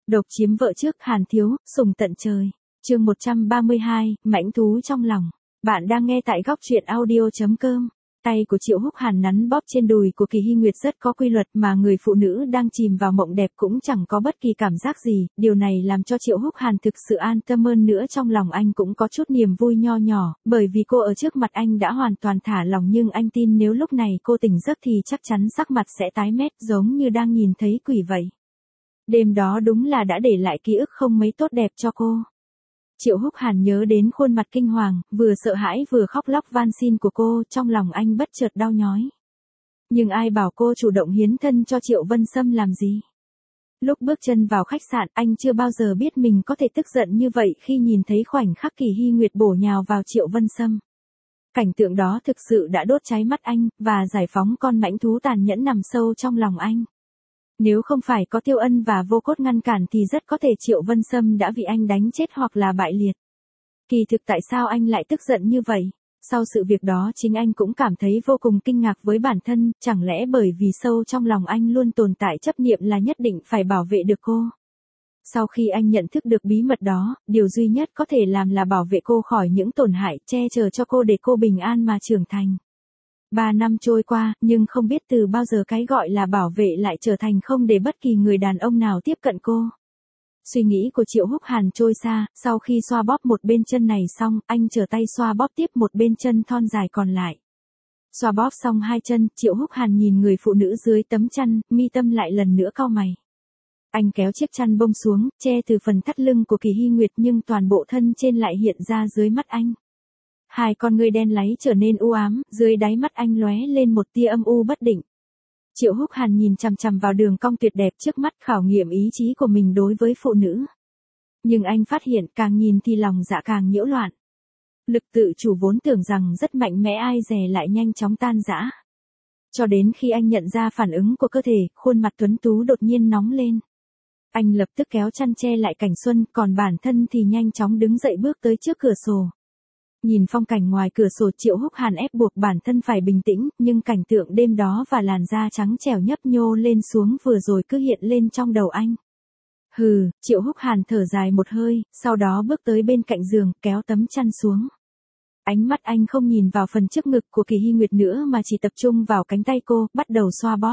Độc chiếm vợ trước Hàn Thiếu, sùng tận trời. Chương 132, mãnh thú trong lòng. Bạn đang nghe tại góc truyện audio.com. Tay của Triệu Húc Hàn nắn bóp trên đùi của Kỳ Hy Nguyệt rất có quy luật mà người phụ nữ đang chìm vào mộng đẹp cũng chẳng có bất kỳ cảm giác gì. Điều này làm cho Triệu Húc Hàn thực sự an tâm hơn nữa, trong lòng anh cũng có chút niềm vui nho nhỏ, bởi vì cô ở trước mặt anh đã hoàn toàn thả lòng, nhưng anh tin nếu lúc này cô tỉnh giấc thì chắc chắn sắc mặt sẽ tái mét giống như đang nhìn thấy quỷ vậy. Đêm đó đúng là đã để lại ký ức không mấy tốt đẹp cho cô. Triệu Húc Hàn nhớ đến khuôn mặt kinh hoàng, vừa sợ hãi vừa khóc lóc van xin của cô, trong lòng anh bất chợt đau nhói. Nhưng ai bảo cô chủ động hiến thân cho Triệu Vân Sâm làm gì? Lúc bước chân vào khách sạn, anh chưa bao giờ biết mình có thể tức giận như vậy khi nhìn thấy khoảnh khắc Kỳ Hy Nguyệt bổ nhào vào Triệu Vân Sâm. Cảnh tượng đó thực sự đã đốt cháy mắt anh, và giải phóng con mãnh thú tàn nhẫn nằm sâu trong lòng anh. Nếu không phải có Tiêu Ân và Vô Cốt ngăn cản thì rất có thể Triệu Vân Sâm đã bị anh đánh chết hoặc là bại liệt. Kỳ thực tại sao anh lại tức giận như vậy? Sau sự việc đó chính anh cũng cảm thấy vô cùng kinh ngạc với bản thân, chẳng lẽ bởi vì sâu trong lòng anh luôn tồn tại chấp niệm là nhất định phải bảo vệ được cô. Sau khi anh nhận thức được bí mật đó, điều duy nhất có thể làm là bảo vệ cô khỏi những tổn hại, che chở cho cô để cô bình an mà trưởng thành. 3 năm trôi qua, nhưng không biết từ bao giờ cái gọi là bảo vệ lại trở thành không để bất kỳ người đàn ông nào tiếp cận cô. Suy nghĩ của Triệu Húc Hàn trôi xa, sau khi xoa bóp một bên chân này xong, anh trở tay xoa bóp tiếp một bên chân thon dài còn lại. Xoa bóp xong hai chân, Triệu Húc Hàn nhìn người phụ nữ dưới tấm chăn, mi tâm lại lần nữa cau mày. Anh kéo chiếc chăn bông xuống, che từ phần thắt lưng của Kỳ Hy Nguyệt, nhưng toàn bộ thân trên lại hiện ra dưới mắt anh. Hai con ngươi đen láy trở nên u ám, dưới đáy mắt anh lóe lên một tia âm u bất định. Triệu Húc Hàn nhìn chằm chằm vào đường cong tuyệt đẹp trước mắt, khảo nghiệm ý chí của mình đối với phụ nữ. Nhưng anh phát hiện càng nhìn thì lòng dạ càng nhiễu loạn. Lực tự chủ vốn tưởng rằng rất mạnh mẽ ai dè lại nhanh chóng tan rã. Cho đến khi anh nhận ra phản ứng của cơ thể, khuôn mặt tuấn tú đột nhiên nóng lên. Anh lập tức kéo chăn che lại cảnh xuân, còn bản thân thì nhanh chóng đứng dậy bước tới trước cửa sổ. Nhìn phong cảnh ngoài cửa sổ, Triệu Húc Hàn ép buộc bản thân phải bình tĩnh, nhưng cảnh tượng đêm đó và làn da trắng trẻo nhấp nhô lên xuống vừa rồi cứ hiện lên trong đầu anh. Hừ, Triệu Húc Hàn thở dài một hơi, sau đó bước tới bên cạnh giường, kéo tấm chăn xuống. Ánh mắt anh không nhìn vào phần trước ngực của Kỳ Hy Nguyệt nữa mà chỉ tập trung vào cánh tay cô, bắt đầu xoa bóp.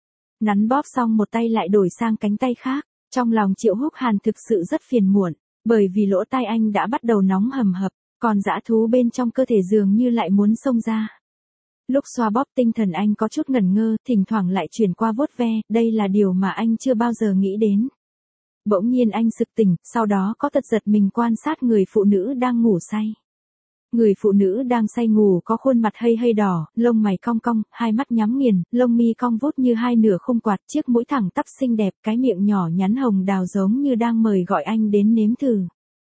Nắn bóp xong một tay lại đổi sang cánh tay khác, trong lòng Triệu Húc Hàn thực sự rất phiền muộn, bởi vì lỗ tai anh đã bắt đầu nóng hầm hập. Còn dã thú bên trong cơ thể dường như lại muốn xông ra. Lúc xoa bóp tinh thần anh có chút ngẩn ngơ, thỉnh thoảng lại chuyển qua vuốt ve, đây là điều mà anh chưa bao giờ nghĩ đến. Bỗng nhiên anh sực tỉnh, sau đó có tật giật mình quan sát người phụ nữ đang ngủ say. Người phụ nữ đang say ngủ có khuôn mặt hơi đỏ, lông mày cong cong, hai mắt nhắm nghiền, lông mi cong vút như hai nửa khung quạt, chiếc mũi thẳng tắp xinh đẹp, cái miệng nhỏ nhắn hồng đào giống như đang mời gọi anh đến nếm thử.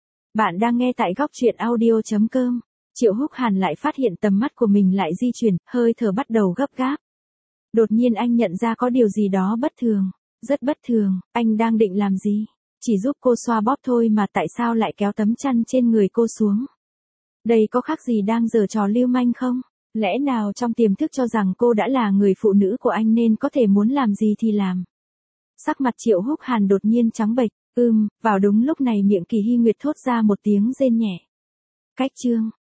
Bạn đang nghe tại góc truyện audio.com. Triệu Húc Hàn lại phát hiện tầm mắt của mình lại di chuyển, hơi thở bắt đầu gấp gáp. Đột nhiên anh nhận ra có điều gì đó bất thường. Rất bất thường, anh đang định làm gì? Chỉ giúp cô xoa bóp thôi mà tại sao lại kéo tấm chăn trên người cô xuống? Đây có khác gì đang giở trò lưu manh không? Lẽ nào trong tiềm thức cho rằng cô đã là người phụ nữ của anh nên có thể muốn làm gì thì làm? Sắc mặt Triệu Húc Hàn đột nhiên trắng bệch. Vào đúng lúc này miệng Kỳ Hy Nguyệt thốt ra một tiếng rên nhẹ. Cách chương.